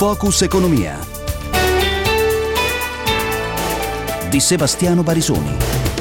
Focus Economia di Sebastiano Barisoni.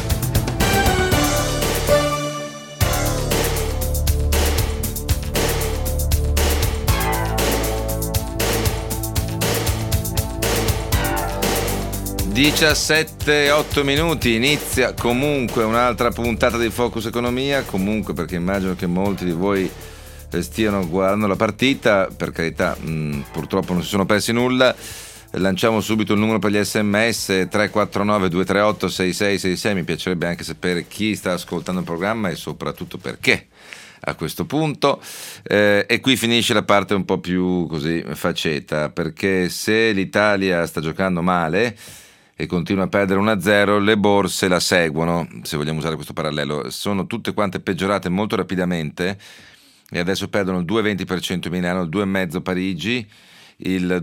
Diciassette, 8 minuti, inizia comunque un'altra puntata di Focus Economia, comunque perché immagino che molti di voi stiano guardando la partita, per carità, purtroppo non si sono persi nulla. Lanciamo subito il numero per gli sms 349 238 6666, mi piacerebbe anche sapere chi sta ascoltando il programma e soprattutto perché a questo punto, e qui finisce la parte un po' più così faceta, perché se l'Italia sta giocando male e continua a perdere 1-0, le borse la seguono, se vogliamo usare questo parallelo, sono tutte quante peggiorate molto rapidamente e adesso perdono il 2,20% Milano, il 2,5% Parigi, il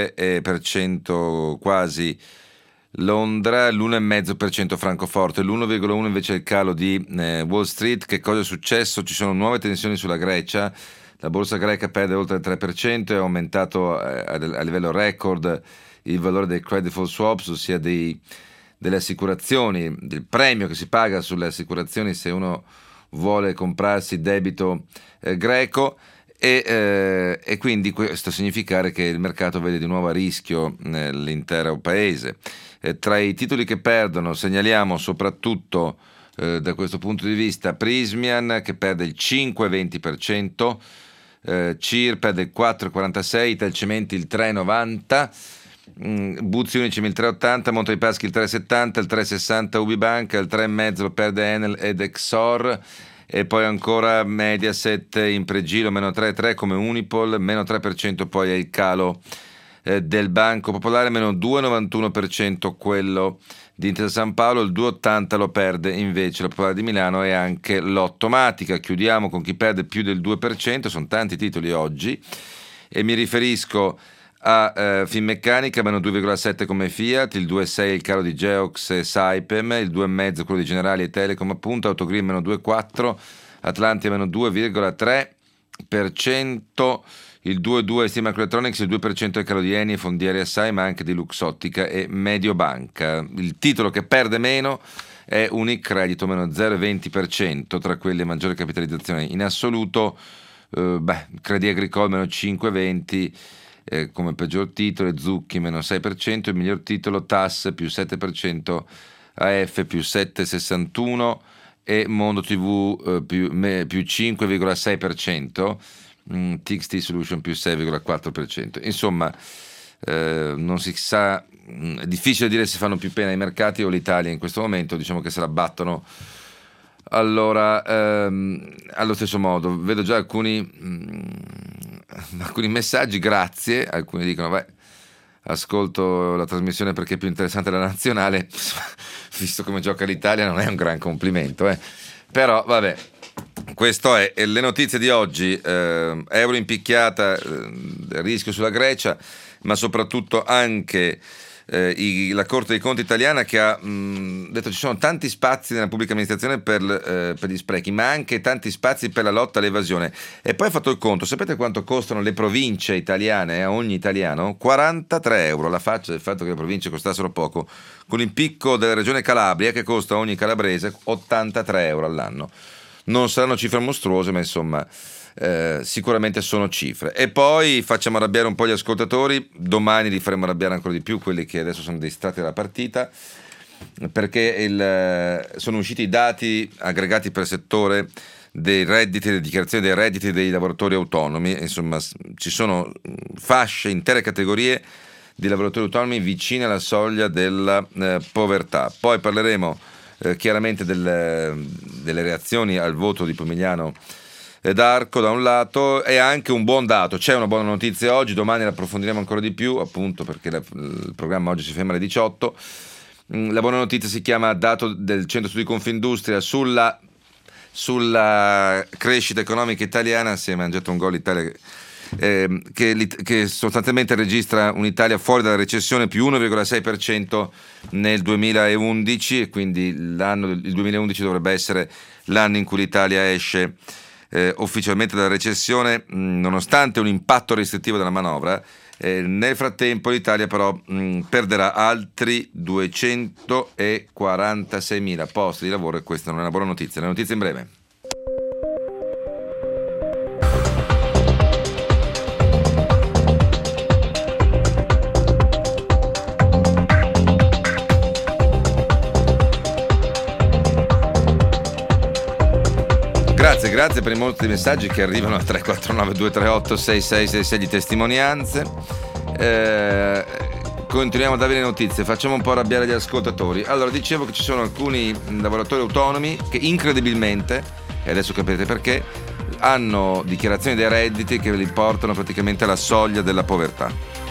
2% quasi Londra, l'1,5% Francoforte, l'1,1% invece il calo di Wall Street. Che cosa è successo? Ci sono nuove tensioni sulla Grecia, la borsa greca perde oltre il 3%, è aumentato a livello record il valore dei credit default swaps, ossia delle assicurazioni, del premio che si paga sulle assicurazioni se uno vuole comprarsi debito greco, e quindi questo significare che il mercato vede di nuovo a rischio l'intero paese. Tra i titoli che perdono segnaliamo soprattutto da questo punto di vista Prysmian, che perde il 5,20%, CIR perde il 4,46%, Italcementi il 3,90%, Buzzi Unicim il 3,80%, Monte dei Paschi il 3,70%, il 3,60% Ubibanca, il 3,5% lo perde Enel ed Exor, e poi ancora Mediaset in pregilo meno 3,3% come Unipol, meno 3% poi è il calo del Banco Popolare, meno 2,91% quello di Intesa San Paolo, il 2,80% lo perde invece la Popolare di Milano e anche Lottomatica. Chiudiamo con chi perde più del 2%, sono tanti titoli oggi e mi riferisco a Finmeccanica, meno 2,7% come Fiat, il 2,6% il calo di Geox e Saipem, il 2,5% quello di Generali e Telecom appunto, Autogrill meno 2,4%, Atlantia meno 2,3%, il 2,2% Steam Electronics, il 2% il calo di Eni e Fondieri Assai, ma anche di Luxottica e Mediobanca. Il titolo che perde meno è Unicredito, meno 0,20% tra quelle a maggiore capitalizzazione in assoluto. Crédit Agricole meno 5,20%, come peggior titolo, Zucchi meno 6%, il miglior titolo TAS più 7%, AF più 7,61% e Mondo TV più 5,6%, TXT Solution più 6,4%. Insomma, non si sa, è difficile dire se fanno più pena i mercati o l'Italia in questo momento, diciamo che se la battono. Allora, allo stesso modo, vedo già alcuni messaggi, grazie, alcuni dicono ascolto la trasmissione perché è più interessante la nazionale, visto come gioca l'Italia non è un gran complimento, però vabbè, questo è le notizie di oggi. Euro in picchiata, rischio sulla Grecia, ma soprattutto anche la Corte dei Conti italiana che ha detto ci sono tanti spazi nella pubblica amministrazione per gli sprechi, ma anche tanti spazi per la lotta all'evasione, e poi ha fatto il conto. Sapete quanto costano le province italiane a ogni italiano? 43 euro, la faccia del fatto che le province costassero poco, con il picco della regione Calabria che costa a ogni calabrese 83 euro all'anno. Non saranno cifre mostruose, ma insomma sicuramente sono cifre. E poi facciamo arrabbiare un po' gli ascoltatori, domani li faremo arrabbiare ancora di più, quelli che adesso sono distratti dalla partita, perché sono usciti i dati aggregati per settore dei redditi, delle dichiarazioni dei redditi dei lavoratori autonomi. Insomma, ci sono fasce, intere categorie di lavoratori autonomi vicine alla soglia della povertà. Poi parleremo chiaramente delle reazioni al voto di Pomigliano d'Arco da un lato, e anche un buon dato, c'è una buona notizia oggi, domani la approfondiremo ancora di più, appunto perché il programma oggi si ferma alle 18. La buona notizia si chiama dato del Centro Studi Confindustria sulla crescita economica italiana. Si è mangiato un gol l'Italia, che sostanzialmente registra un'Italia fuori dalla recessione, più 1,6% nel 2011, e quindi il 2011 dovrebbe essere l'anno in cui l'Italia esce ufficialmente dalla recessione, nonostante un impatto restrittivo della manovra, Nel frattempo l'Italia però perderà altri 246.000 posti di lavoro, e questa non è una buona notizia. Le notizie in breve. Grazie per i molti messaggi che arrivano al 349-238-6666 di testimonianze. Continuiamo ad avere notizie, facciamo un po' arrabbiare gli ascoltatori. Allora, dicevo che ci sono alcuni lavoratori autonomi che incredibilmente, e adesso capirete perché, hanno dichiarazioni dei redditi che li portano praticamente alla soglia della povertà.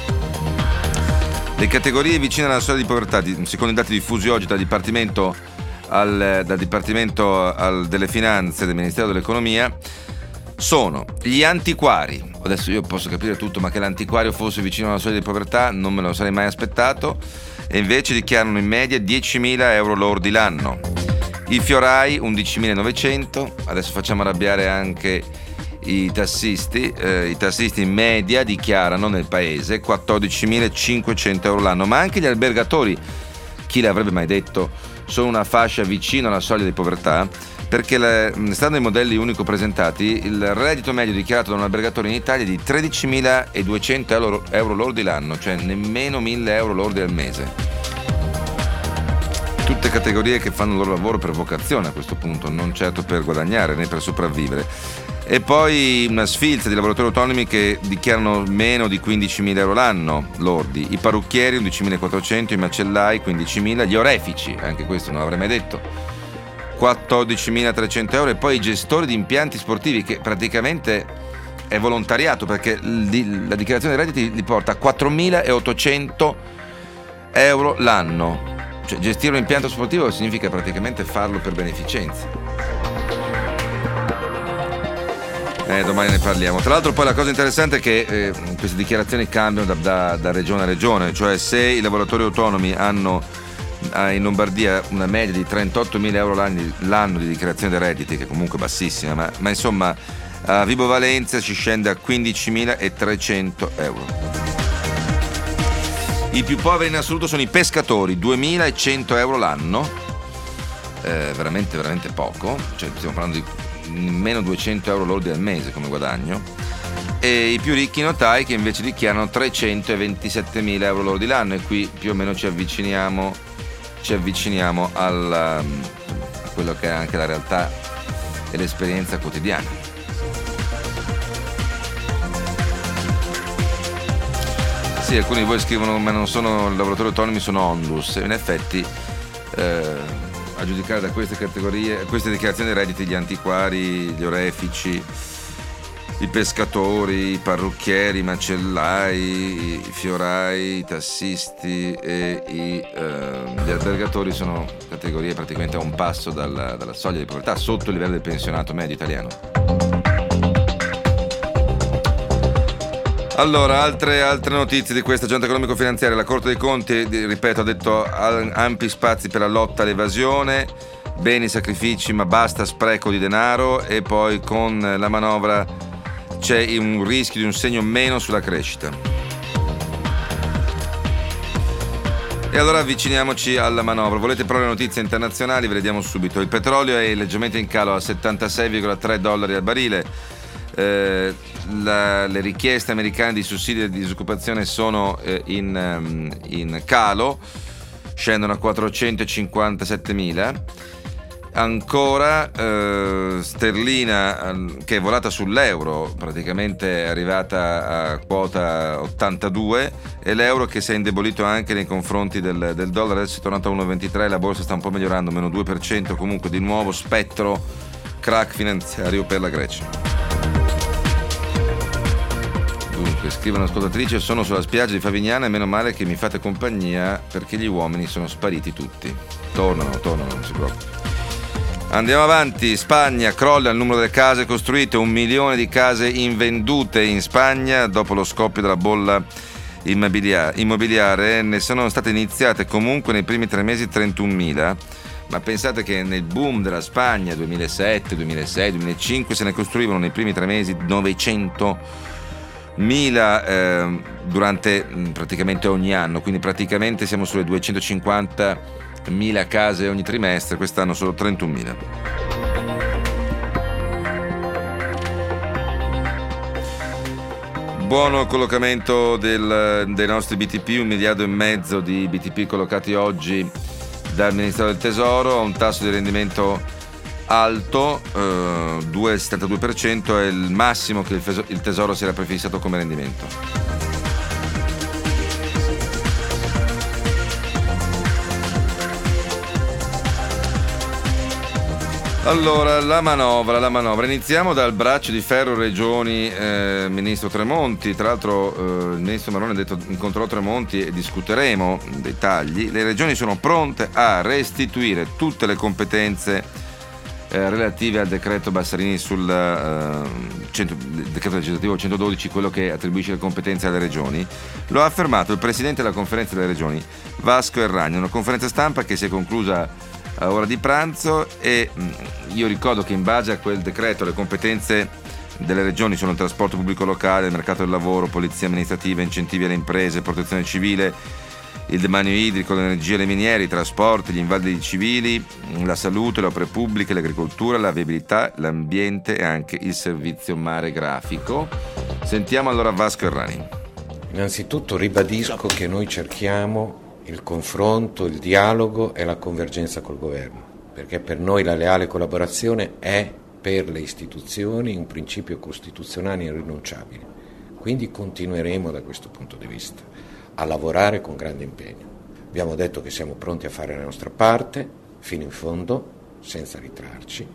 Le categorie vicine alla soglia di povertà, secondo i dati diffusi oggi dal Dipartimento delle Finanze del Ministero dell'Economia, sono gli antiquari. Adesso io posso capire tutto, ma che l'antiquario fosse vicino alla soglia di povertà non me lo sarei mai aspettato, e invece dichiarano in media 10.000 euro lordi l'anno. I fiorai 11.900, adesso facciamo arrabbiare anche i tassisti. I tassisti in media dichiarano nel paese 14.500 euro l'anno, ma anche gli albergatori, chi l'avrebbe mai detto, sono una fascia vicino alla soglia di povertà, perché stando ai modelli unico presentati, il reddito medio dichiarato da un albergatore in Italia è di 13.200 euro lordi l'anno, cioè nemmeno 1.000 euro lordi al mese. Tutte categorie che fanno il loro lavoro per vocazione a questo punto, non certo per guadagnare né per sopravvivere. E poi una sfilza di lavoratori autonomi che dichiarano meno di 15.000 euro l'anno lordi, i parrucchieri 11.400, i macellai 15.000, gli orefici, anche questo non l'avrei mai detto, 14.300 euro, e poi i gestori di impianti sportivi, che praticamente è volontariato, perché la dichiarazione dei redditi li porta a 4.800 euro l'anno. Cioè, gestire un impianto sportivo significa praticamente farlo per beneficenza. Domani ne parliamo. Tra l'altro poi la cosa interessante è che queste dichiarazioni cambiano da regione a regione, cioè se i lavoratori autonomi hanno in Lombardia una media di 38.000 euro l'anno di dichiarazione dei redditi, che comunque è bassissima, ma insomma a Vibo Valentia si scende a 15.300 euro. I più poveri in assoluto sono i pescatori, 2.100 euro l'anno, veramente veramente poco, cioè stiamo parlando di meno 200 euro lordi al mese come guadagno, e i più ricchi notai che invece dichiarano 327.000 euro lordi l'anno, e qui più o meno ci avviciniamo a quello che è anche la realtà e l'esperienza quotidiana. Sì, alcuni di voi scrivono ma non sono lavoratori autonomi, sono Onlus, in effetti a giudicare da queste categorie, queste dichiarazioni dei redditi, gli antiquari, gli orefici, i pescatori, i parrucchieri, i macellai, i fiorai, i tassisti e gli albergatori sono categorie praticamente a un passo dalla soglia di povertà, sotto il livello del pensionato medio italiano. Allora, altre notizie di questa giornata economico-finanziaria. La Corte dei Conti, ripeto, ha detto ampi spazi per la lotta all'evasione, beni sacrifici ma basta spreco di denaro, e poi con la manovra c'è un rischio di un segno meno sulla crescita. E allora avviciniamoci alla manovra. Volete però le notizie internazionali? Ve le diamo subito. Il petrolio è leggermente in calo a $76,3 al barile. Le richieste americane di sussidi di disoccupazione sono in calo, scendono a 457.000. Ancora sterlina che è volata sull'euro, praticamente è arrivata a quota 82, e l'euro che si è indebolito anche nei confronti del dollaro, adesso è tornato a 1,23, la borsa sta un po' migliorando, meno 2%, comunque di nuovo spettro crack finanziario per la Grecia. Dunque, scrive un'ascoltatrice: sono sulla spiaggia di Favignana e meno male che mi fate compagnia perché gli uomini sono spariti tutti. Tornano, non si preoccupi. Andiamo avanti. Spagna, crolla il numero delle case costruite, 1 milione di case invendute in Spagna dopo lo scoppio della bolla immobiliare. Ne sono state iniziate comunque nei primi 3 mesi 31.000, ma pensate che nel boom della Spagna 2007, 2006, 2005 se ne costruivano nei primi 3 mesi 900. durante praticamente ogni anno, quindi praticamente siamo sulle 250.000 case ogni trimestre, quest'anno solo 31.000. Buono collocamento dei nostri BTP, 1,5 miliardi di BTP collocati oggi dal Ministero del Tesoro, a un tasso di rendimento alto, 2,72%, è il massimo che il Tesoro si era prefissato come rendimento. Allora, la manovra. Iniziamo dal braccio di ferro regioni, ministro Tremonti. Tra l'altro il ministro Maroni ha detto incontrerò Tremonti e discuteremo dei tagli. Le regioni sono pronte a restituire tutte le competenze relative al decreto Bassarini sul decreto legislativo 112, quello che attribuisce le competenze alle regioni. Lo ha affermato il presidente della conferenza delle regioni, Vasco Erragni, una conferenza stampa che si è conclusa a ora di pranzo, e io ricordo che in base a quel decreto le competenze delle regioni sono il trasporto pubblico locale, il mercato del lavoro, polizia amministrativa, incentivi alle imprese, protezione civile, il demanio idrico, l'energia e le miniere, i trasporti, gli invalidi civili, la salute, le opere pubbliche, l'agricoltura, la viabilità, l'ambiente e anche il servizio mare grafico. Sentiamo allora Vasco Errani. Innanzitutto ribadisco che noi cerchiamo il confronto, il dialogo e la convergenza col governo, perché per noi la leale collaborazione è per le istituzioni un principio costituzionale irrinunciabile. Quindi continueremo da questo punto di vista a lavorare con grande impegno. Abbiamo detto che siamo pronti a fare la nostra parte fino in fondo, senza ritrarci,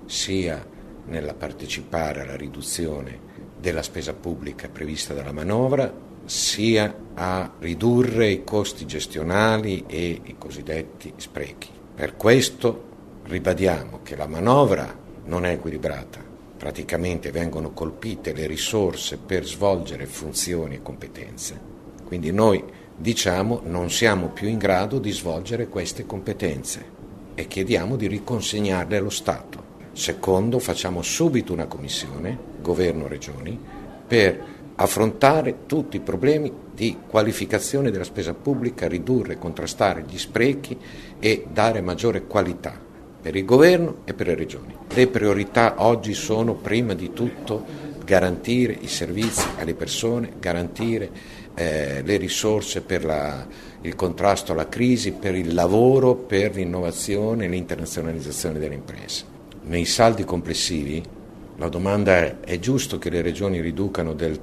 sia nella partecipare alla riduzione della spesa pubblica prevista dalla manovra, sia a ridurre i costi gestionali e i cosiddetti sprechi. Per questo ribadiamo che la manovra non è equilibrata, praticamente vengono colpite le risorse per svolgere funzioni e competenze, quindi noi diciamo non siamo più in grado di svolgere queste competenze e chiediamo di riconsegnarle allo Stato. Secondo, facciamo subito una commissione, governo-regioni, per affrontare tutti i problemi di qualificazione della spesa pubblica, ridurre e contrastare gli sprechi e dare maggiore qualità per il governo e per le regioni. Le priorità oggi sono prima di tutto garantire i servizi alle persone, garantire le risorse per il contrasto alla crisi, per il lavoro, per l'innovazione e l'internazionalizzazione delle imprese. Nei saldi complessivi la domanda è giusto che le regioni riducano del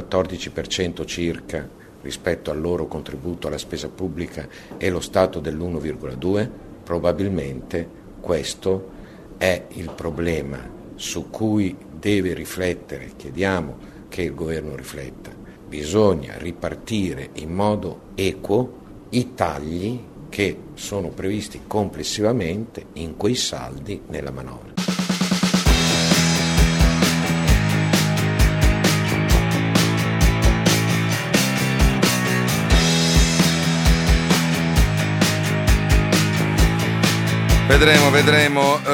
14% circa rispetto al loro contributo alla spesa pubblica e lo Stato dell'1,2%? Probabilmente questo è il problema su cui deve riflettere, chiediamo che il governo rifletta. Bisogna ripartire in modo equo i tagli che sono previsti complessivamente in quei saldi nella manovra. Vedremo.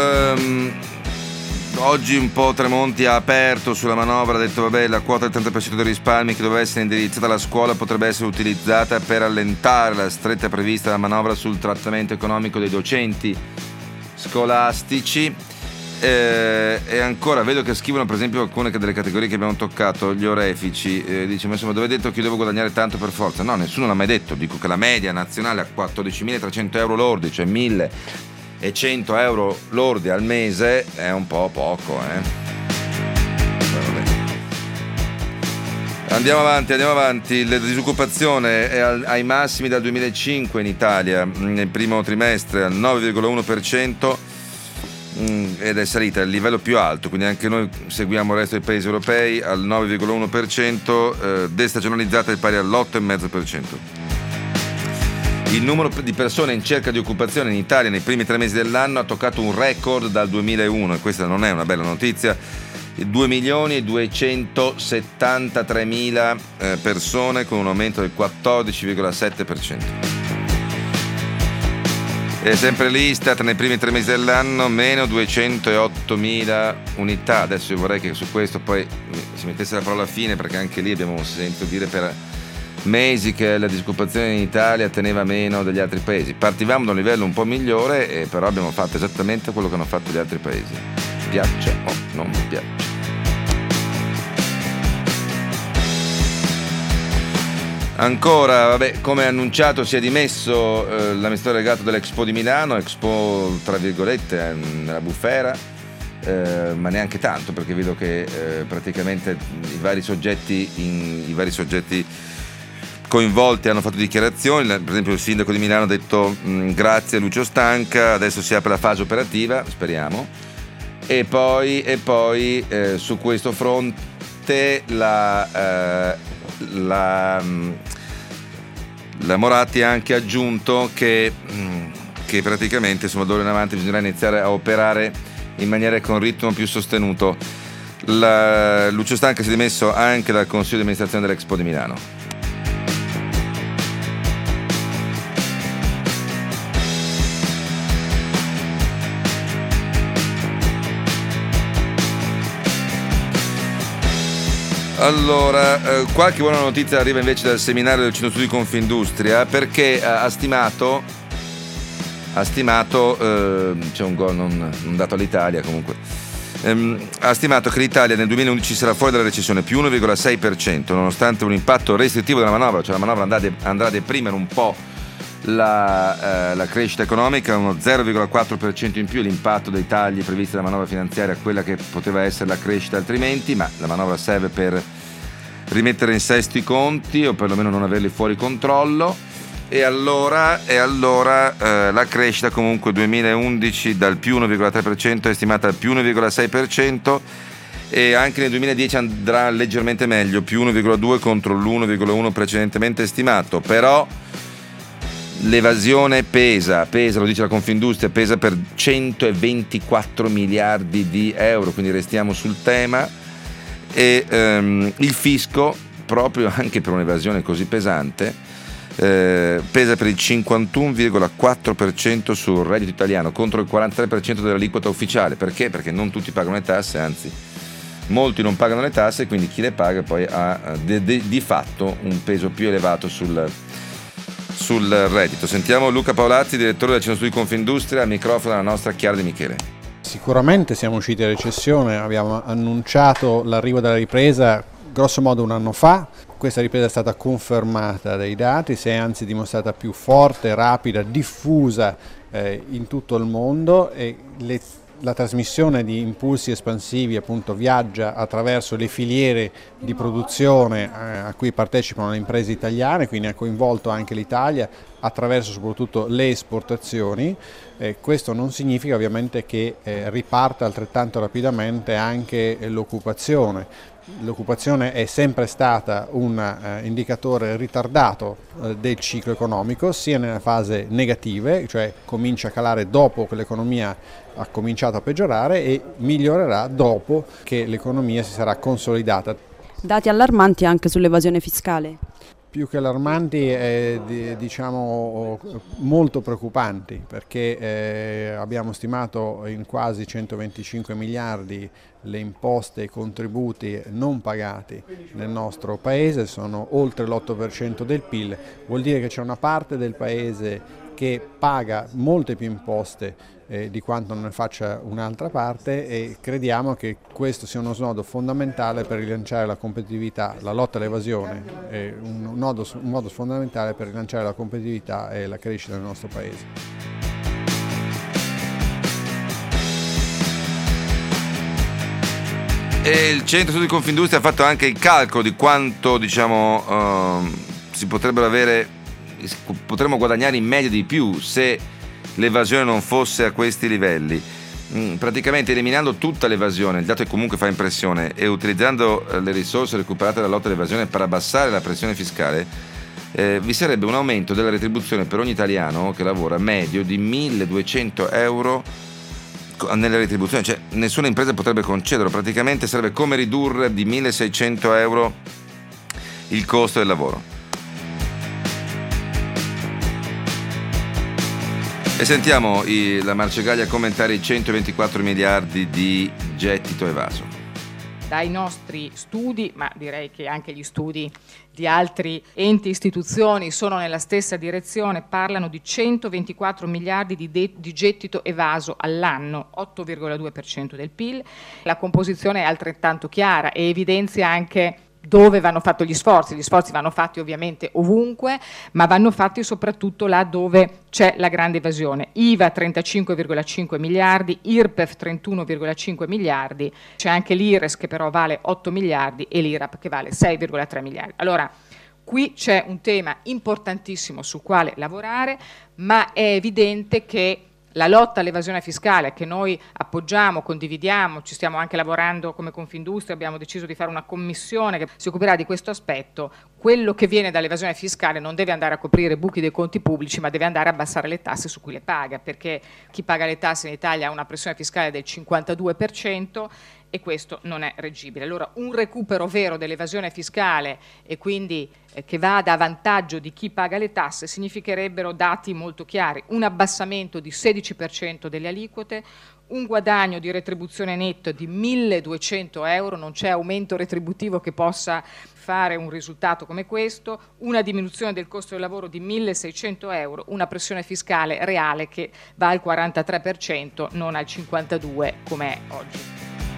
Oggi un po' Tremonti ha aperto sulla manovra, ha detto vabbè, la quota del 30% dei risparmi che doveva essere indirizzata alla scuola potrebbe essere utilizzata per allentare la stretta prevista dalla manovra sul trattamento economico dei docenti scolastici. E ancora vedo che scrivono per esempio alcune delle categorie che abbiamo toccato, gli orefici, dice ma insomma dove è detto che io devo guadagnare tanto per forza? No, nessuno l'ha mai detto, dico che la media nazionale a 14.300 euro lordi, cioè 1.100 euro lordi al mese è un po' poco, Andiamo avanti. La disoccupazione è ai massimi dal 2005 in Italia, nel primo trimestre al 9,1%, ed è salita al livello più alto, quindi anche noi seguiamo il resto dei paesi europei al 9,1%, destagionalizzata è pari all'8,5%. Il numero di persone in cerca di occupazione in Italia nei primi 3 mesi dell'anno ha toccato un record dal 2001 e questa non è una bella notizia. 2.273.000 persone con un aumento del 14,7%. E sempre l'Istat nei primi 3 mesi dell'anno meno 208.000 unità. Adesso io vorrei che su questo poi si mettesse la parola fine, perché anche lì abbiamo sentito dire per mesi che la disoccupazione in Italia teneva meno degli altri paesi. Partivamo da un livello un po' migliore, e però abbiamo fatto esattamente quello che hanno fatto gli altri paesi. Piaccia o non mi piace. Ancora, vabbè, come annunciato si è dimesso l'amministratore delegato dell'Expo di Milano, Expo tra virgolette nella bufera, ma neanche tanto, perché vedo che praticamente i vari soggetti coinvolti hanno fatto dichiarazioni. Per esempio il sindaco di Milano ha detto grazie a Lucio Stanca, adesso si apre la fase operativa, speriamo, e poi su questo fronte la Moratti ha anche aggiunto che praticamente d'ora in avanti bisognerà iniziare a operare in maniera con ritmo più sostenuto. Lucio Stanca si è dimesso anche dal consiglio di amministrazione dell'Expo di Milano. Allora, qualche buona notizia arriva invece dal seminario del Centro Studi Confindustria, perché ha stimato c'è un gol non dato all'Italia comunque, ha stimato che l'Italia nel 2011 sarà fuori dalla recessione più 1,6%, nonostante un impatto restrittivo della manovra, cioè la manovra andrà a deprimere un po' la crescita economica, uno 0,4% in più l'impatto dei tagli previsti dalla manovra finanziaria, quella che poteva essere la crescita altrimenti, ma la manovra serve per rimettere in sesto i conti o perlomeno non averli fuori controllo, e allora la crescita comunque 2011 dal più 1,3% è stimata al più 1,6%, e anche nel 2010 andrà leggermente meglio, più 1,2 contro l'1,1 precedentemente stimato. Però l'evasione pesa, lo dice la Confindustria, pesa per 124 miliardi di euro, quindi restiamo sul tema. E il fisco, proprio anche per un'evasione così pesante, pesa per il 51,4% sul reddito italiano contro il 43% dell'aliquota ufficiale. Perché? Perché non tutti pagano le tasse, anzi molti non pagano le tasse, quindi chi le paga poi ha di fatto un peso più elevato sul reddito. Sentiamo Luca Paolazzi, direttore del Centro Studi Confindustria, al microfono della nostra Chiara De Michele. Sicuramente siamo usciti da recessione, abbiamo annunciato l'arrivo della ripresa grosso modo un anno fa. Questa ripresa è stata confermata dai dati, si è anzi dimostrata più forte, rapida, diffusa in tutto il mondo, e la trasmissione di impulsi espansivi appunto viaggia attraverso le filiere di produzione a cui partecipano le imprese italiane, quindi ha coinvolto anche l'Italia attraverso soprattutto le esportazioni. Questo non significa ovviamente che riparta altrettanto rapidamente anche l'occupazione. L'occupazione è sempre stata un indicatore ritardato del ciclo economico, sia nella fase negativa, cioè comincia a calare dopo che l'economia ha cominciato a peggiorare, e migliorerà dopo che l'economia si sarà consolidata. Dati allarmanti anche sull'evasione fiscale. Più che allarmanti, diciamo molto preoccupanti, perché abbiamo stimato in quasi 125 miliardi le imposte e i contributi non pagati nel nostro Paese, sono oltre l'8% del PIL, vuol dire che c'è una parte del Paese che paga molte più imposte di quanto non ne faccia un'altra parte, e crediamo che questo sia uno snodo fondamentale per rilanciare la competitività, la lotta all'evasione, un modo fondamentale per rilanciare la competitività e la crescita del nostro Paese. E il Centro Studi Confindustria ha fatto anche il calcolo di quanto si potremmo guadagnare in media di più se l'evasione non fosse a questi livelli. Praticamente eliminando tutta l'evasione, il dato che comunque fa impressione, e utilizzando le risorse recuperate dalla lotta all'evasione per abbassare la pressione fiscale, vi sarebbe un aumento della retribuzione per ogni italiano che lavora medio di 1.200 euro nelle retribuzioni, cioè nessuna impresa potrebbe concederlo, praticamente sarebbe come ridurre di 1.600 euro il costo del lavoro. E sentiamo la Marcegaglia commentare i 124 miliardi di gettito evaso. Dai nostri studi, ma direi che anche gli studi di altri enti e istituzioni sono nella stessa direzione, parlano di 124 miliardi di gettito evaso all'anno, 8,2% del PIL. La composizione è altrettanto chiara e evidenzia anche dove vanno fatti gli sforzi. Gli sforzi vanno fatti ovviamente ovunque, ma vanno fatti soprattutto là dove c'è la grande evasione. IVA 35,5 miliardi, IRPEF 31,5 miliardi, c'è anche l'IRES che però vale 8 miliardi e l'IRAP che vale 6,3 miliardi. Allora, qui c'è un tema importantissimo sul quale lavorare, ma è evidente che la lotta all'evasione fiscale che noi appoggiamo, condividiamo, ci stiamo anche lavorando come Confindustria, abbiamo deciso di fare una commissione che si occuperà di questo aspetto. Quello che viene dall'evasione fiscale non deve andare a coprire buchi dei conti pubblici, ma deve andare a abbassare le tasse su cui le paga, perché chi paga le tasse in Italia ha una pressione fiscale del 52% e questo non è reggibile. Allora un recupero vero dell'evasione fiscale e quindi che vada a vantaggio di chi paga le tasse significherebbero dati molto chiari: un abbassamento di 16% delle aliquote, un guadagno di retribuzione netto di 1.200 euro, non c'è aumento retributivo che possa fare un risultato come questo, una diminuzione del costo del lavoro di 1.600 euro, una pressione fiscale reale che va al 43%, non al 52% come è oggi.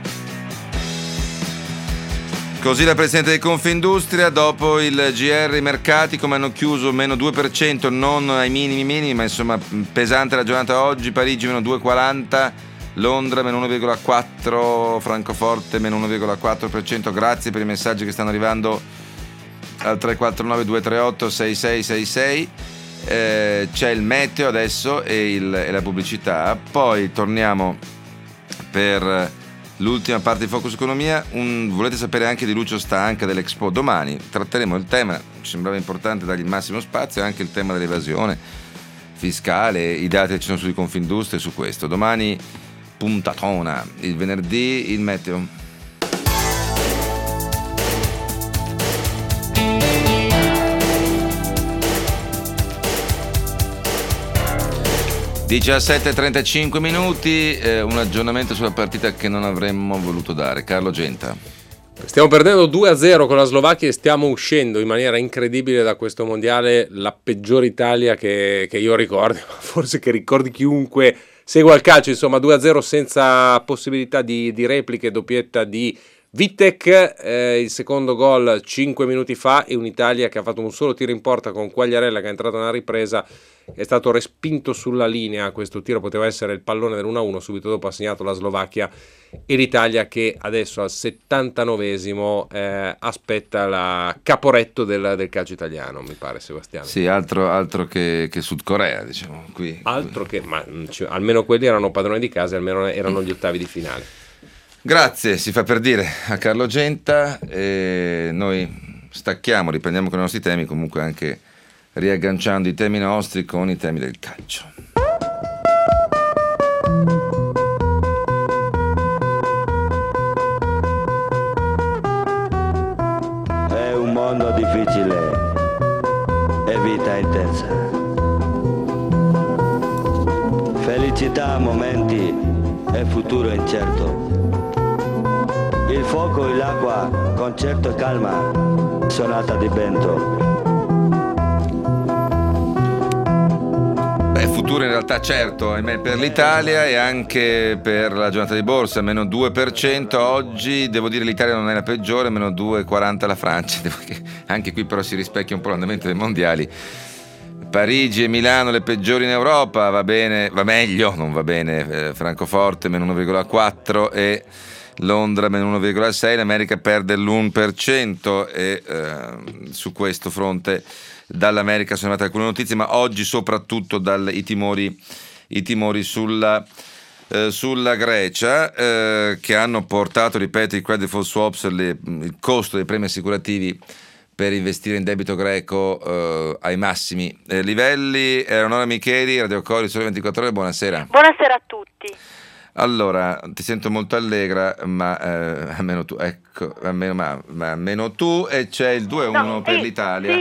Così la Presidente di Confindustria, dopo il GR i mercati come hanno chiuso meno 2%, non ai minimi, ma insomma pesante la giornata oggi. Parigi meno 2,40%, Londra meno 1,4%, Francoforte meno 1,4%. Grazie per i messaggi che stanno arrivando al 349 238 6666. C'è il meteo adesso e la pubblicità, poi torniamo per l'ultima parte di Focus Economia. Volete sapere anche di Lucio Stanca dell'Expo? Domani tratteremo il tema, ci sembrava importante dargli il massimo spazio, anche il tema dell'evasione fiscale, i dati che ci sono su Confindustria su questo. Domani puntatona, il venerdì il meteo. 17:35 minuti, un aggiornamento sulla partita che non avremmo voluto dare. Carlo Genta. Stiamo perdendo 2-0 con la Slovacchia e stiamo uscendo in maniera incredibile da questo mondiale, la peggiore Italia che io ricordi, forse che ricordi chiunque segua il calcio. Insomma, 2-0 senza possibilità di repliche, doppietta di Vitek, il secondo gol 5 minuti fa, e un'Italia che ha fatto un solo tiro in porta con Quagliarella che è entrato nella ripresa, è stato respinto sulla linea. Questo tiro poteva essere il pallone dell'1-1, subito dopo ha segnato la Slovacchia, e l'Italia che adesso al 79esimo aspetta la Caporetto del calcio italiano, mi pare, Sebastiano. Sì, altro che Sud Corea, diciamo qui. Altro che, ma almeno quelli erano padroni di casa, almeno erano gli ottavi di finale. Grazie, si fa per dire, a Carlo Genta. Noi stacchiamo, riprendiamo con i nostri temi, comunque anche riagganciando i temi nostri con i temi del calcio. È un mondo difficile e vita intensa. Felicità a momenti e futuro incerto. Il fuoco e l'acqua, concerto e calma, sonata di vento. Futuro in realtà certo, ahimè, per l'Italia e anche per la giornata di borsa, meno 2% oggi. Devo dire l'Italia non è la peggiore, meno 2,40 la Francia. Anche qui però si rispecchia un po' l'andamento dei mondiali. Parigi e Milano le peggiori in Europa, va bene, va meglio, non va bene, Francoforte meno 1,4 e Londra meno 1,6, l'America perde l'1% e su questo fronte dall'America sono arrivate alcune notizie, ma oggi soprattutto i timori sulla Grecia che hanno portato, ripeto, i credit default swaps, il costo dei premi assicurativi per investire in debito greco ai massimi livelli. Eleonora Micheli, Radio Cori, Sole 24 Ore, buonasera. Buonasera a tutti. Allora, ti sento molto allegra, ma almeno tu, ecco, almeno tu, e c'è il 2-1 per l'Italia. Sì, il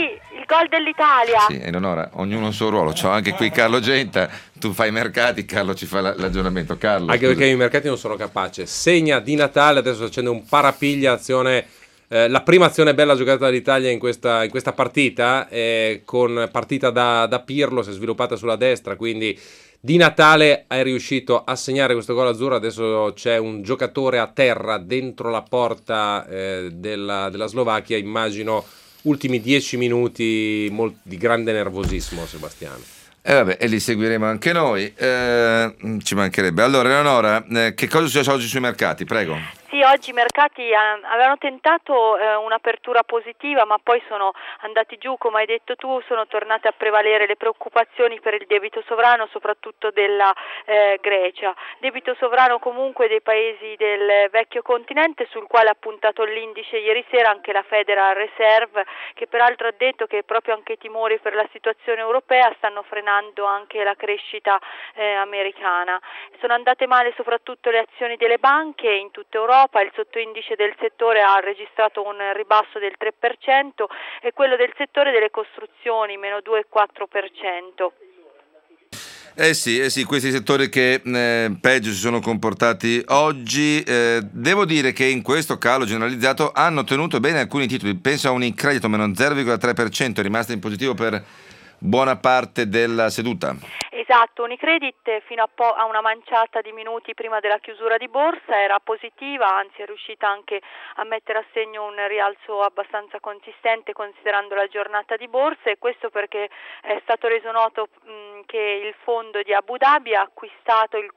gol dell'Italia. Sì, Eleonora, ognuno il suo ruolo. C'ho anche qui Carlo Genta, tu fai i mercati, Carlo ci fa l'aggiornamento. Carlo, anche scusa. perché i mercati non sono capace. Segna Di Natale, adesso accende un parapiglia, azione, la prima azione bella giocata dall'Italia in questa partita, con partita da Pirlo, si è sviluppata sulla destra, quindi Di Natale è riuscito a segnare questo gol azzurro. Adesso c'è un giocatore a terra dentro la porta della Slovacchia, immagino ultimi 10 minuti di grande nervosismo, Sebastiano. E li seguiremo anche noi, ci mancherebbe. Allora Eleonora, che cosa succede oggi sui mercati? Prego. Sì, oggi i mercati avevano tentato un'apertura positiva, ma poi sono andati giù, come hai detto tu, sono tornate a prevalere le preoccupazioni per il debito sovrano, soprattutto della Grecia. Debito sovrano comunque dei paesi del vecchio continente, sul quale ha puntato l'indice ieri sera anche la Federal Reserve, che peraltro ha detto che proprio anche i timori per la situazione europea stanno frenando anche la crescita americana. Sono andate male soprattutto le azioni delle banche in tutta Europa. Il sottoindice del settore ha registrato un ribasso del 3% e quello del settore delle costruzioni meno 2,4%. Sì, questi settori che peggio si sono comportati oggi. Devo dire che in questo calo generalizzato hanno tenuto bene alcuni titoli. Penso a Unicredit meno 0,3%, è rimasta in positivo per buona parte della seduta. Esatto, Unicredit fino a una manciata di minuti prima della chiusura di borsa era positiva, anzi è riuscita anche a mettere a segno un rialzo abbastanza consistente considerando la giornata di borsa, e questo perché è stato reso noto che il fondo di Abu Dhabi ha acquistato il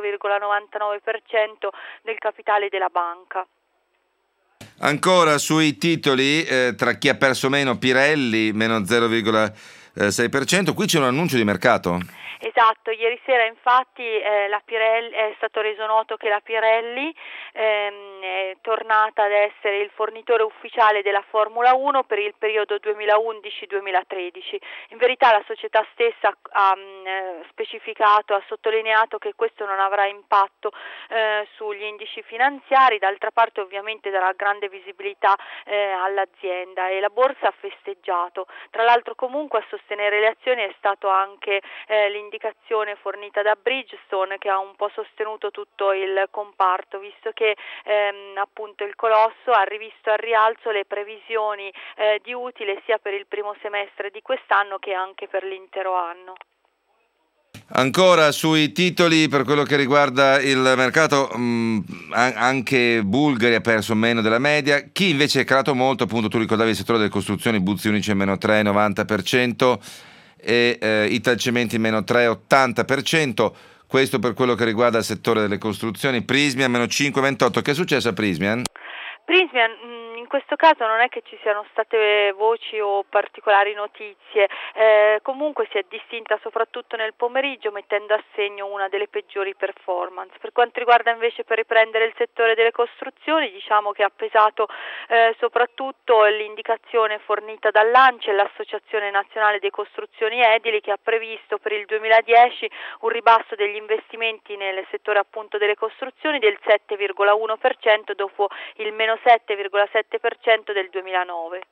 4,99% del capitale della banca. Ancora sui titoli, tra chi ha perso meno, Pirelli meno 0,6%, qui c'è un annuncio di mercato. Esatto, ieri sera infatti la Pirelli, è stato reso noto che la Pirelli è tornata ad essere il fornitore ufficiale della Formula 1 per il periodo 2011-2013. In verità la società stessa ha specificato, ha sottolineato che questo non avrà impatto sugli indici finanziari, d'altra parte ovviamente darà grande visibilità all'azienda, e la borsa ha festeggiato. Tra l'altro comunque a sostenere le azioni è stato anche l'indicazione fornita da Bridgestone, che ha un po' sostenuto tutto il comparto, visto che appunto il colosso ha rivisto al rialzo le previsioni di utile sia per il primo semestre di quest'anno che anche per l'intero anno. Ancora sui titoli, per quello che riguarda il mercato, anche Bulgari ha perso meno della media. Chi invece è calato molto, appunto tu ricordavi il settore delle costruzioni, Buzzi Unice meno 3,90% e Italcementi meno 3,80%. Questo per quello che riguarda il settore delle costruzioni. Prysmian meno 5,28%. Che è successo a Prysmian? Prysmian in questo caso non è che ci siano state voci o particolari notizie, comunque si è distinta soprattutto nel pomeriggio mettendo a segno una delle peggiori performance. Per quanto riguarda invece, per riprendere il settore delle costruzioni, diciamo che ha pesato soprattutto l'indicazione fornita dall'ANCE, l'Associazione Nazionale delle Costruzioni Edili, che ha previsto per il 2010 un ribasso degli investimenti nel settore appunto delle costruzioni del 7,1% dopo il meno 7,7% del 2009.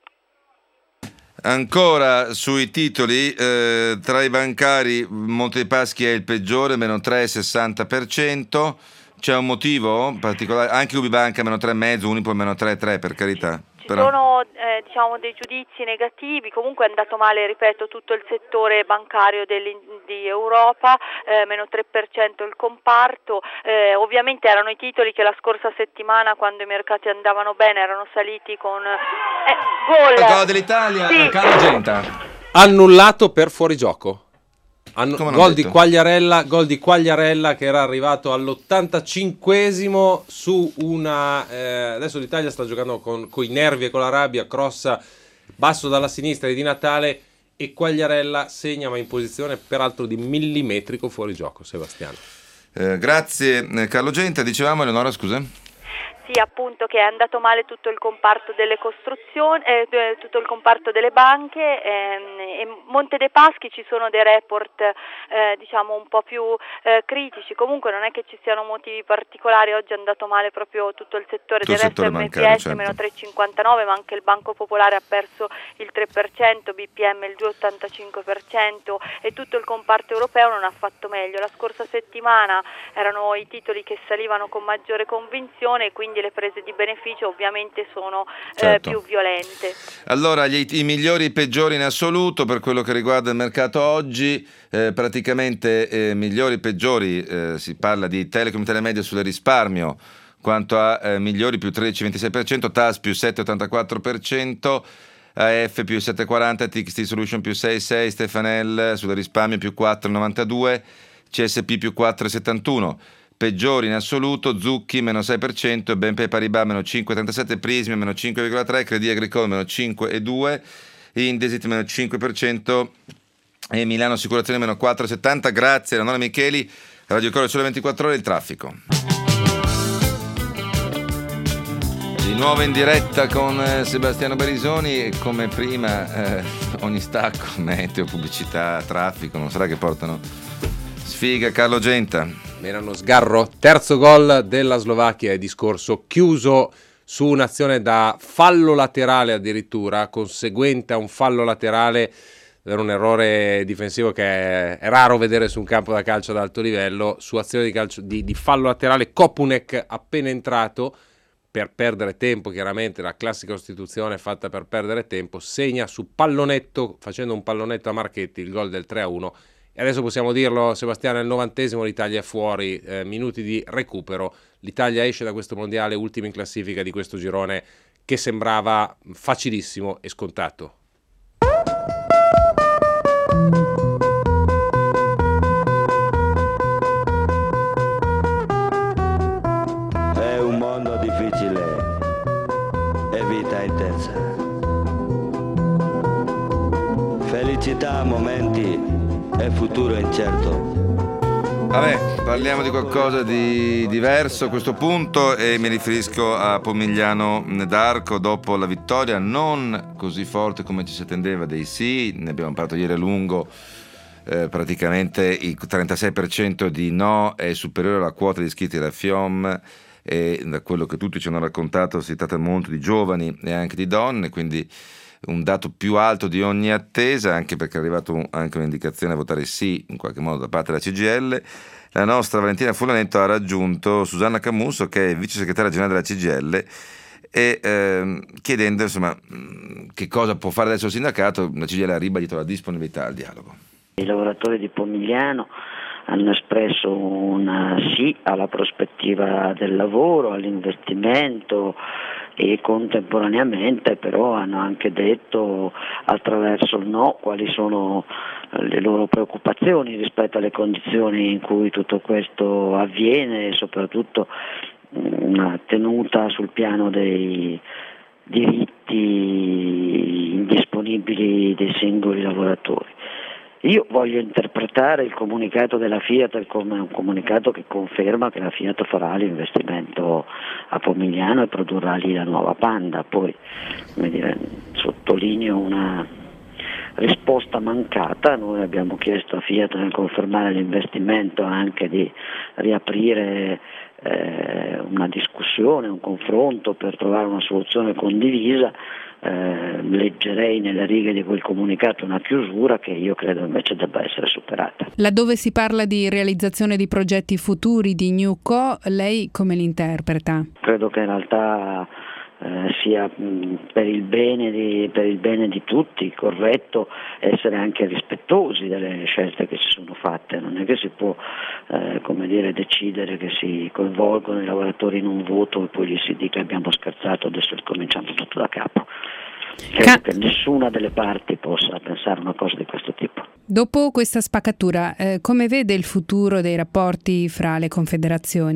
Ancora sui titoli, tra i bancari Monte dei Paschi è il peggiore, meno 3,60%. C'è un motivo particolare? Anche Ubibanca meno 3,5%, Unipol meno 3,3%, per carità. Ci sono dei giudizi negativi, comunque è andato male, ripeto, tutto il settore bancario di Europa, meno 3% il comparto. Ovviamente erano i titoli che la scorsa settimana, quando i mercati andavano bene, erano saliti con gol dell'Italia, sì. Carlo Genta annullato per fuorigioco. Gol di Quagliarella che era arrivato all'85esimo su una adesso l'Italia sta giocando con i nervi e con la rabbia, cross basso dalla sinistra di Natale, e Quagliarella segna, ma in posizione peraltro di millimetrico fuorigioco. Sebastiano. Grazie Carlo Genta. Dicevamo, Eleonora, scusa. sia appunto che è andato male tutto il comparto delle costruzioni, tutto il comparto delle banche, e Monte dei Paschi ci sono dei report diciamo un po' più critici. Comunque non è che ci siano motivi particolari, oggi è andato male proprio tutto il settore, del resto MPS certo. meno 3,59, ma anche il Banco Popolare ha perso il 3%, BPM il 2,85% e tutto il comparto europeo non ha fatto meglio. La scorsa settimana erano i titoli che salivano con maggiore convinzione e quindi le prese di beneficio ovviamente sono certo. Più violente. Allora i migliori e i peggiori in assoluto per quello che riguarda il mercato oggi, praticamente migliori e peggiori, si parla di Telecom Italia sulle risparmio, quanto a migliori più 13,26%, TAS più 7,84%, AF più 7,40%, TXT Solution più 6,6%, Stefanel sulle risparmio più 4,92%, CSP più 4,71%. Peggiori in assoluto Zucchi meno 6%, BNP Paribas meno 5,37%, Prismi meno 5,3%, Crédit Agricole meno 5,2%, Indesit meno 5% e Milano Assicurazione meno 4,70%. Grazie a Nona Micheli, Radio Coro Sole 24 Ore, il traffico. Di nuovo in diretta con Sebastiano Barisoni e come prima ogni stacco, meteo, pubblicità, traffico, non sarà che portano sfiga. Carlo Genta. Milano sgarro, terzo gol della Slovacchia e discorso chiuso su un'azione da fallo laterale addirittura, conseguente a un fallo laterale, era un errore difensivo che è raro vedere su un campo da calcio ad alto livello, su azione di calcio di fallo laterale. Kopunek appena entrato per perdere tempo, chiaramente la classica sostituzione fatta per perdere tempo, segna su pallonetto, facendo un pallonetto a Marchetti, il gol del 3-1. E adesso possiamo dirlo, Sebastiano, al 90°, l'Italia è fuori, minuti di recupero, l'Italia esce da questo mondiale ultima in classifica di questo girone che sembrava facilissimo e scontato. È un mondo difficile e vita intensa. Felicità a momenti e futuro incerto. Vabbè, parliamo di qualcosa di diverso a questo punto e mi riferisco a Pomigliano d'Arco dopo la vittoria non così forte come ci si attendeva dei sì, ne abbiamo parlato ieri a lungo, praticamente il 36% di no è superiore alla quota di iscritti alla FIOM e da quello che tutti ci hanno raccontato si tratta molto di giovani e anche di donne, quindi un dato più alto di ogni attesa, anche perché è arrivato anche un'indicazione a votare sì in qualche modo da parte della CGIL. La nostra Valentina Fulanetto ha raggiunto Susanna Camusso, che è vice segretaria generale della CGIL, e chiedendo insomma che cosa può fare adesso il sindacato. La CGIL ha ribadito la disponibilità al dialogo. I lavoratori di Pomigliano hanno espresso un sì alla prospettiva del lavoro, all'investimento e contemporaneamente però hanno anche detto attraverso il no quali sono le loro preoccupazioni rispetto alle condizioni in cui tutto questo avviene e soprattutto una tenuta sul piano dei diritti indisponibili dei singoli lavoratori. Io voglio interpretare il comunicato della Fiat come un comunicato che conferma che la Fiat farà l'investimento a Pomigliano e produrrà lì la nuova Panda. Poi, come dire, sottolineo una risposta mancata. Noi abbiamo chiesto a Fiat nel confermare l'investimento anche di riaprire una discussione, un confronto per trovare una soluzione condivisa. Leggerei nelle righe di quel comunicato una chiusura che io credo invece debba essere superata. Laddove si parla di realizzazione di progetti futuri di Newco, lei come li interpreta? Credo che in realtà sia per il bene di tutti corretto essere anche rispettosi delle scelte che si sono fatte. Non è che si può decidere che si coinvolgono i lavoratori in un voto e poi gli si dica abbiamo scherzato, adesso ricominciamo tutto da capo. Credo che nessuna delle parti possa pensare una cosa di questo tipo. Dopo questa spaccatura, come vede il futuro dei rapporti fra le confederazioni?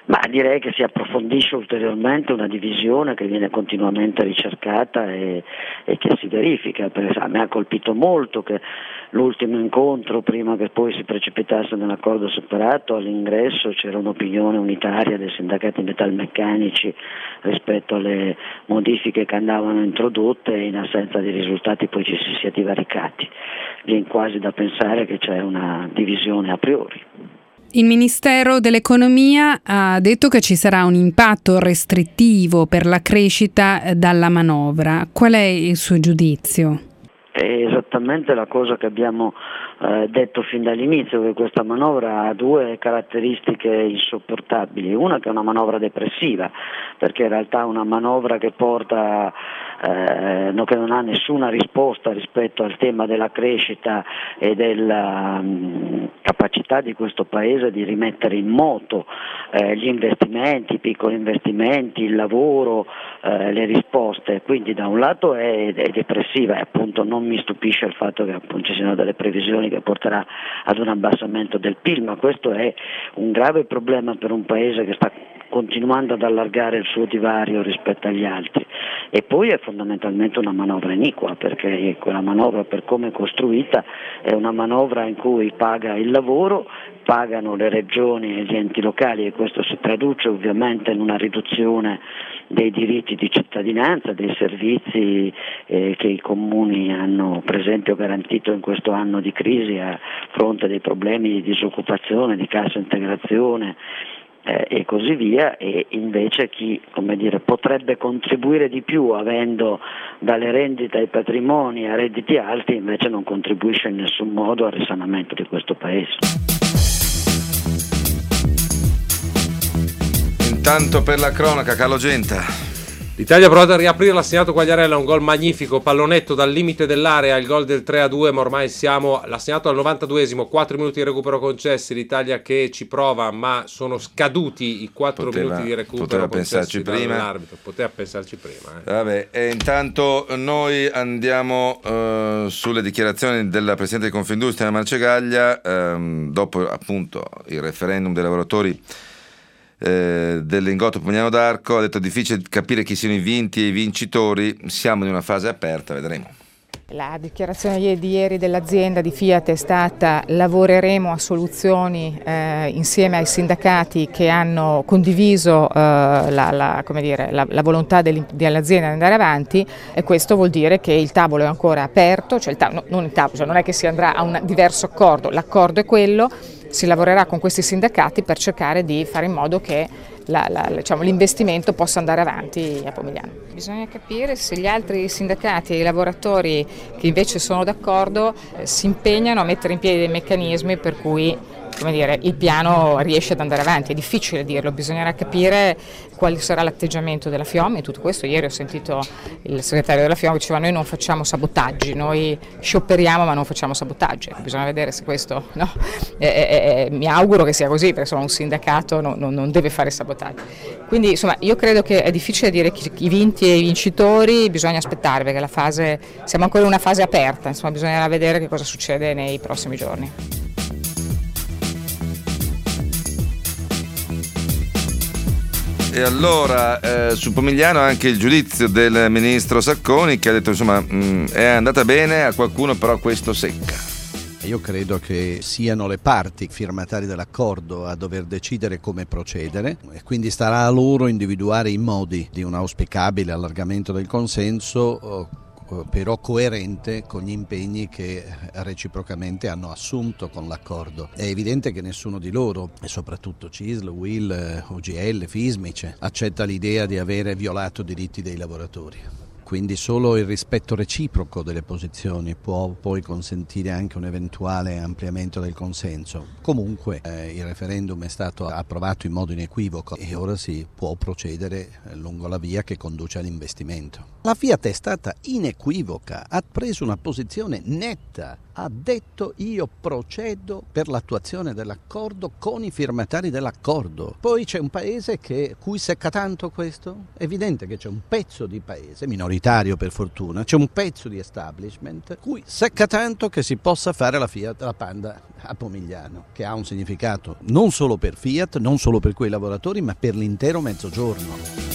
Ma direi che si approfondisce ulteriormente una divisione che viene continuamente ricercata e che si verifica. A me ha colpito molto che l'ultimo incontro, prima che poi si precipitasse nell'accordo separato, all'ingresso c'era un'opinione unitaria dei sindacati metalmeccanici rispetto alle modifiche che andavano introdotte e in assenza di risultati poi ci si sia divaricati. Viene quasi da pensare che c'è una divisione a priori. Il Ministero dell'Economia ha detto che ci sarà un impatto restrittivo per la crescita dalla manovra. Qual è il suo giudizio? È esattamente la cosa che abbiamo detto fin dall'inizio, che questa manovra ha due caratteristiche insopportabili. Una che è una manovra depressiva, perché in realtà è una manovra che porta che non ha nessuna risposta rispetto al tema della crescita e della capacità di questo Paese di rimettere in moto gli investimenti, i piccoli investimenti, il lavoro, le risposte. Quindi da un lato è depressiva e appunto non mi stupisce il fatto che appunto ci siano delle previsioni che porterà ad un abbassamento del PIL, ma questo è un grave problema per un Paese che sta continuando ad allargare il suo divario rispetto agli altri. E poi è fondamentalmente una manovra iniqua, perché quella manovra, per come è costruita, è una manovra in cui paga il lavoro, pagano le regioni e gli enti locali, e questo si traduce ovviamente in una riduzione dei diritti di cittadinanza, dei servizi che i comuni hanno per esempio garantito in questo anno di crisi a fronte dei problemi di disoccupazione, di cassa integrazione e così via, e invece chi potrebbe contribuire di più avendo dalle rendite ai patrimoni a redditi alti invece non contribuisce in nessun modo al risanamento di questo Paese. Intanto per la cronaca, Carlo Genta. L'Italia ha provato a riaprire, l'ha segnato Quagliarella, un gol magnifico, pallonetto dal limite dell'area, il gol del 3-2, ma ormai l'ha segnato al 92esimo, 4 minuti di recupero concessi, l'Italia che ci prova, ma sono scaduti i 4 minuti di recupero concessi dall'arbitro. Poteva pensarci prima. Vabbè, e intanto noi andiamo sulle dichiarazioni della Presidente di Confindustria Marcegaglia, dopo appunto il referendum dei lavoratori del Lingotto Pomigliano d'Arco. Ha detto: difficile capire chi siano i vinti e i vincitori, siamo in una fase aperta, vedremo. La dichiarazione di ieri dell'azienda di Fiat è stata: lavoreremo a soluzioni insieme ai sindacati che hanno condiviso la volontà dell'azienda di andare avanti, e questo vuol dire che il tavolo è ancora aperto, non è che si andrà a un diverso accordo, l'accordo è quello. Si lavorerà con questi sindacati per cercare di fare in modo che l'investimento possa andare avanti a Pomigliano. Bisogna capire se gli altri sindacati e i lavoratori che invece sono d'accordo si impegnano a mettere in piedi dei meccanismi per cui il piano riesce ad andare avanti. È difficile dirlo, bisognerà capire quale sarà l'atteggiamento della FIOM in tutto questo. Ieri ho sentito il segretario della FIOM che diceva: noi non facciamo sabotaggi, noi scioperiamo ma non facciamo sabotaggi. Bisogna vedere se questo, no? Mi auguro che sia così, perché un sindacato non deve fare sabotaggi. Quindi insomma io credo che è difficile dire i vinti e i vincitori, bisogna aspettare perché siamo ancora in una fase aperta, insomma bisognerà vedere che cosa succede nei prossimi giorni. E allora su Pomigliano anche il giudizio del ministro Sacconi, che ha detto insomma è andata bene, a qualcuno però questo secca. Io credo che siano le parti firmatarie dell'accordo a dover decidere come procedere, e quindi starà a loro individuare i modi di un auspicabile allargamento del consenso, però coerente con gli impegni che reciprocamente hanno assunto con l'accordo. È evidente che nessuno di loro, e soprattutto CISL, UIL, UGL, FISMIC, accetta l'idea di avere violato i diritti dei lavoratori. Quindi solo il rispetto reciproco delle posizioni può poi consentire anche un eventuale ampliamento del consenso. Comunque il referendum è stato approvato in modo inequivoco e ora si può procedere lungo la via che conduce all'investimento. La Fiat è stata inequivoca, ha preso una posizione netta, ha detto: io procedo per l'attuazione dell'accordo con i firmatari dell'accordo. Poi c'è un paese cui secca tanto questo? È evidente che c'è un pezzo di paese minoritario unitario per fortuna, c'è un pezzo di establishment cui secca tanto che si possa fare la Fiat, la Panda a Pomigliano, che ha un significato non solo per Fiat, non solo per quei lavoratori, ma per l'intero Mezzogiorno.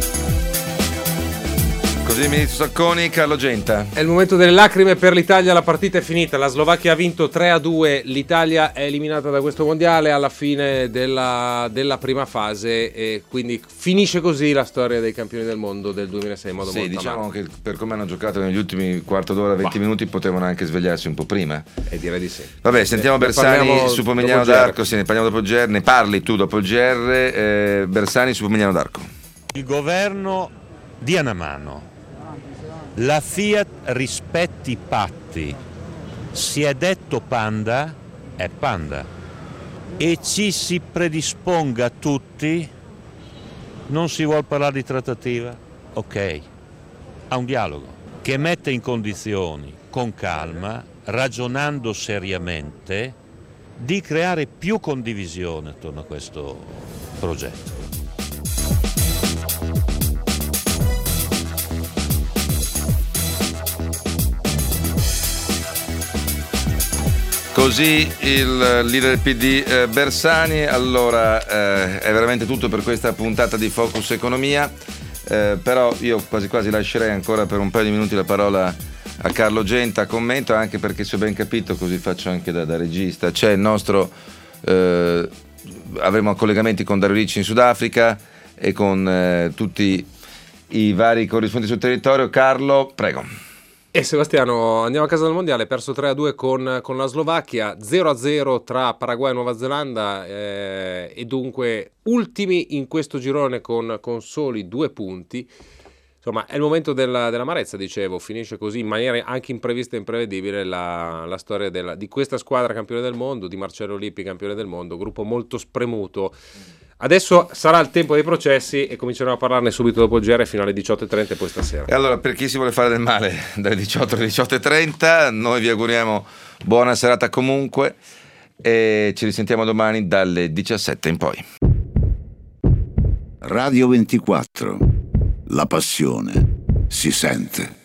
Così ministro Sacconi, Carlo Genta. È il momento delle lacrime per l'Italia, la partita è finita, la Slovacchia ha vinto 3-2, l'Italia è eliminata da questo mondiale alla fine della prima fase e quindi finisce così la storia dei campioni del mondo del 2006 in modo molto diciamo amaro. che per come hanno giocato negli ultimi quarto d'ora, 20 minuti, potevano anche svegliarsi un po' prima. E direi di sì. Vabbè, sentiamo Bersani su Pomigliano d'Arco, ne parliamo dopo il GR, ne parli tu dopo il GR, Bersani su Pomigliano d'Arco. Il governo dia una mano. La Fiat rispetti i patti, si è detto Panda, è Panda, e ci si predisponga tutti, non si vuol parlare di trattativa, ok, a un dialogo che mette in condizioni, con calma, ragionando seriamente, di creare più condivisione attorno a questo progetto. Così il leader del PD Bersani. Allora è veramente tutto per questa puntata di Focus Economia, però io quasi quasi lascerei ancora per un paio di minuti la parola a Carlo Genta a commento, anche perché se ho ben capito, così faccio anche da regista, c'è il nostro avremo collegamenti con Dario Ricci in Sudafrica e con tutti i vari corrispondenti sul territorio. Carlo, prego. E Sebastiano, andiamo a casa del mondiale, perso 3-2 con la Slovacchia, 0-0 tra Paraguay e Nuova Zelanda e dunque ultimi in questo girone con soli 2 punti. Insomma, è il momento dell'amarezza, dicevo, finisce così in maniera anche imprevista e imprevedibile la storia di questa squadra campione del mondo, di Marcello Lippi campione del mondo, gruppo molto spremuto. Adesso sarà il tempo dei processi e cominceremo a parlarne subito dopo il GR fino alle 18.30 e poi stasera. E allora, per chi si vuole fare del male dalle 18 alle 18.30, noi vi auguriamo buona serata comunque e ci risentiamo domani dalle 17 in poi. Radio 24. La passione si sente.